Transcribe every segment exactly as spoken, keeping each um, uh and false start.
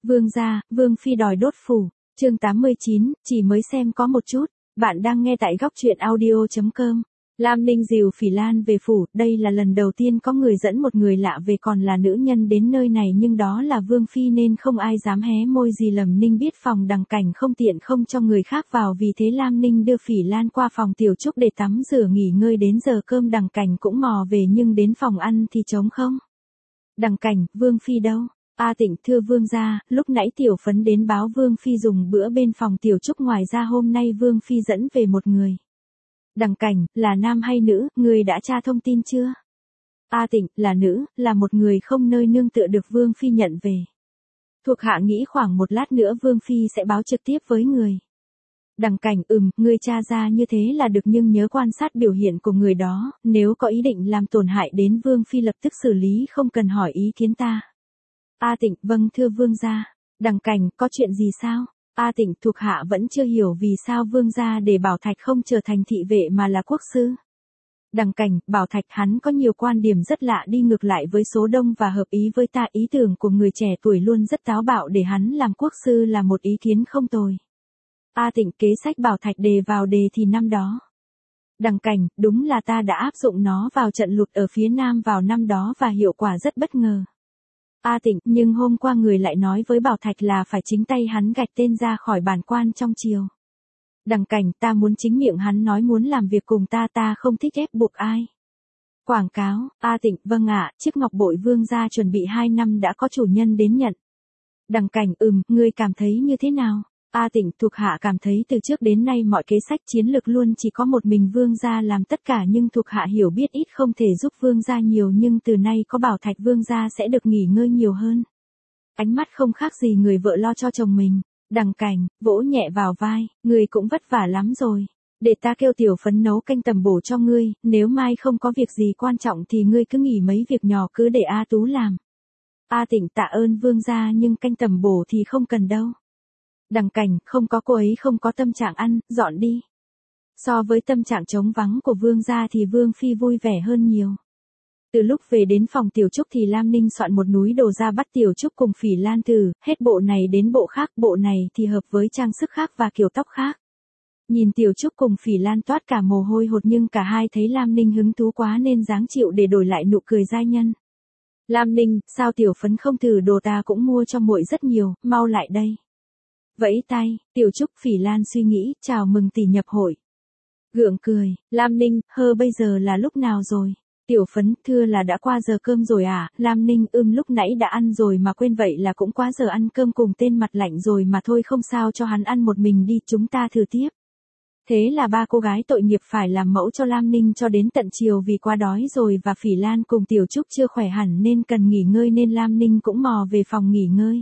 Vương gia, Vương phi đòi đốt phủ. Chương tám mươi chín, chỉ mới xem có một chút. Bạn đang nghe tại góc truyện audio chấm com. Lam Ninh dìu Phỉ Lan về phủ, đây là lần đầu tiên có người dẫn một người lạ về còn là nữ nhân đến nơi này, nhưng đó là Vương phi nên không ai dám hé môi gì. Lâm Ninh biết phòng Đằng Cảnh không tiện không cho người khác vào, vì thế Lam Ninh đưa Phỉ Lan qua phòng Tiểu Trúc để tắm rửa nghỉ ngơi. Đến giờ cơm Đằng Cảnh cũng mò về, nhưng đến phòng ăn thì trống không. Đằng Cảnh, Vương phi đâu? A Tịnh, thưa vương gia, lúc nãy Tiểu Phấn đến báo Vương phi dùng bữa bên phòng Tiểu Trúc, ngoài ra hôm nay Vương phi dẫn về một người. Đằng Cảnh, là nam hay nữ, người đã tra thông tin chưa? A Tịnh, là nữ, là một người không nơi nương tựa được Vương phi nhận về. Thuộc hạ nghĩ khoảng một lát nữa Vương phi sẽ báo trực tiếp với người. Đằng Cảnh, ừm, người tra ra như thế là được, nhưng nhớ quan sát biểu hiện của người đó, nếu có ý định làm tổn hại đến Vương phi lập tức xử lý, không cần hỏi ý kiến ta. A Tịnh, vâng thưa vương gia. Đằng Cảnh, có chuyện gì sao? A Tịnh, thuộc hạ vẫn chưa hiểu vì sao vương gia để Bảo Thạch không trở thành thị vệ mà là quốc sư. Đằng Cảnh, Bảo Thạch hắn có nhiều quan điểm rất lạ, đi ngược lại với số đông và hợp ý với ta. Ý tưởng của người trẻ tuổi luôn rất táo bạo, để hắn làm quốc sư là một ý kiến không tồi. A Tịnh, kế sách Bảo Thạch đề vào đề thì năm đó. Đằng Cảnh, đúng là ta đã áp dụng nó vào trận lụt ở phía Nam vào năm đó và hiệu quả rất bất ngờ. A Tịnh, nhưng hôm qua người lại nói với Bảo Thạch là phải chính tay hắn gạch tên ra khỏi bản quan trong triều. Đằng Cảnh, ta muốn chính miệng hắn nói muốn làm việc cùng ta, ta không thích ép buộc ai. Quảng cáo, A Tịnh, vâng ạ, chiếc ngọc bội vương gia chuẩn bị hai năm đã có chủ nhân đến nhận. Đằng Cảnh, ừm, ngươi cảm thấy như thế nào? A Tịnh, thuộc hạ cảm thấy từ trước đến nay mọi kế sách chiến lược luôn chỉ có một mình vương gia làm tất cả, nhưng thuộc hạ hiểu biết ít không thể giúp vương gia nhiều, nhưng từ nay có Bảo Thạch vương gia sẽ được nghỉ ngơi nhiều hơn. Ánh mắt không khác gì người vợ lo cho chồng mình. Đằng Cảnh, vỗ nhẹ vào vai, người cũng vất vả lắm rồi. Để ta kêu Tiểu Phấn nấu canh tầm bổ cho ngươi, nếu mai không có việc gì quan trọng thì ngươi cứ nghỉ mấy việc nhỏ cứ để A Tú làm. A Tịnh, tạ ơn vương gia, nhưng canh tầm bổ thì không cần đâu. Đằng Cảnh, không có, cô ấy không có tâm trạng ăn, dọn đi. So với tâm trạng trống vắng của vương gia thì Vương phi vui vẻ hơn nhiều. Từ lúc về đến phòng Tiểu Trúc thì Lam Ninh soạn một núi đồ ra bắt Tiểu Trúc cùng Phỉ Lan thử, hết bộ này đến bộ khác, bộ này thì hợp với trang sức khác và kiểu tóc khác. Nhìn Tiểu Trúc cùng Phỉ Lan toát cả mồ hôi hột, nhưng cả hai thấy Lam Ninh hứng thú quá nên dáng chịu để đổi lại nụ cười giai nhân. Lam Ninh, sao Tiểu Phấn không thử đồ, ta cũng mua cho muội rất nhiều, mau lại đây. Vẫy tay, Tiểu Trúc, Phỉ Lan suy nghĩ, chào mừng tỷ nhập hội. Gượng cười, Lam Ninh, hơ bây giờ là lúc nào rồi? Tiểu Phấn, thưa là đã qua giờ cơm rồi à? Lam Ninh, ưm lúc nãy đã ăn rồi mà quên, vậy là cũng quá giờ ăn cơm cùng tên mặt lạnh rồi mà, thôi không sao, cho hắn ăn một mình đi, chúng ta thử tiếp. Thế là ba cô gái tội nghiệp phải làm mẫu cho Lam Ninh cho đến tận chiều, vì quá đói rồi và Phỉ Lan cùng Tiểu Trúc chưa khỏe hẳn nên cần nghỉ ngơi, nên Lam Ninh cũng mò về phòng nghỉ ngơi.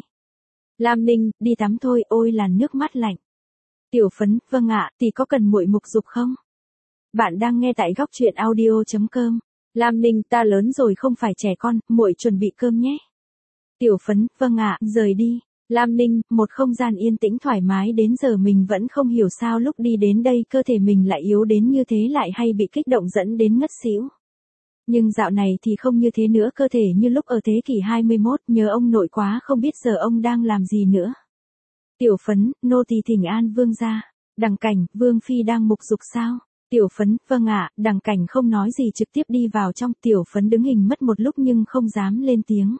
Lam Ninh, đi tắm thôi, ôi làn nước mắt lạnh. Tiểu Phấn, vâng ạ, tỷ có cần muội mục giục không? Bạn đang nghe tại góc truyện audio chấm com. Lam Ninh, ta lớn rồi không phải trẻ con, muội chuẩn bị cơm nhé. Tiểu Phấn, vâng ạ, rời đi. Lam Ninh, một không gian yên tĩnh thoải mái đến giờ mình vẫn không hiểu sao lúc đi đến đây cơ thể mình lại yếu đến như thế, lại hay bị kích động dẫn đến ngất xỉu. Nhưng dạo này thì không như thế nữa, cơ thể như lúc ở thế kỷ hai mươi mốt, nhớ ông nội quá, không biết giờ ông đang làm gì nữa. Tiểu Phấn, nô tỳ thỉnh an vương gia. Đằng Cảnh, Vương phi đang mục dục sao? Tiểu Phấn, vâng ạ. Đằng Cảnh không nói gì trực tiếp đi vào trong. Tiểu Phấn đứng hình mất một lúc nhưng không dám lên tiếng.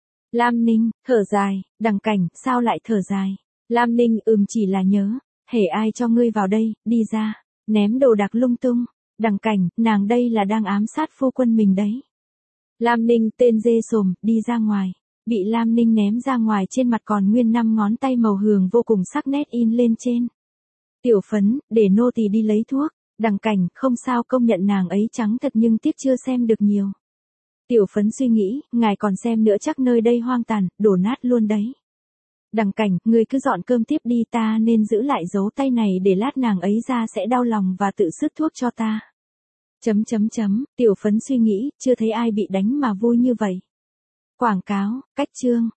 Lam Ninh, thở dài. Đằng Cảnh, sao lại thở dài? Lam Ninh, ừm chỉ là nhớ. Hễ ai cho ngươi vào đây, đi ra. Ném đồ đạc lung tung. Đằng Cảnh, nàng đây là đang ám sát phu quân mình đấy. Lam Ninh, tên dê sồm, đi ra ngoài. Bị Lam Ninh ném ra ngoài, trên mặt còn nguyên năm ngón tay màu hường vô cùng sắc nét in lên trên. Tiểu Phấn, để nô tỳ đi lấy thuốc. Đằng Cảnh, không sao, công nhận nàng ấy trắng thật nhưng tiếc chưa xem được nhiều. Tiểu Phấn suy nghĩ, ngài còn xem nữa chắc nơi đây hoang tàn, đổ nát luôn đấy. Đằng Cảnh, người cứ dọn cơm tiếp đi, ta nên giữ lại dấu tay này để lát nàng ấy ra sẽ đau lòng và tự sứt thuốc cho ta. Chấm chấm chấm, Tiểu Phấn suy nghĩ, chưa thấy ai bị đánh mà vui như vậy. Quảng cáo, cách chương.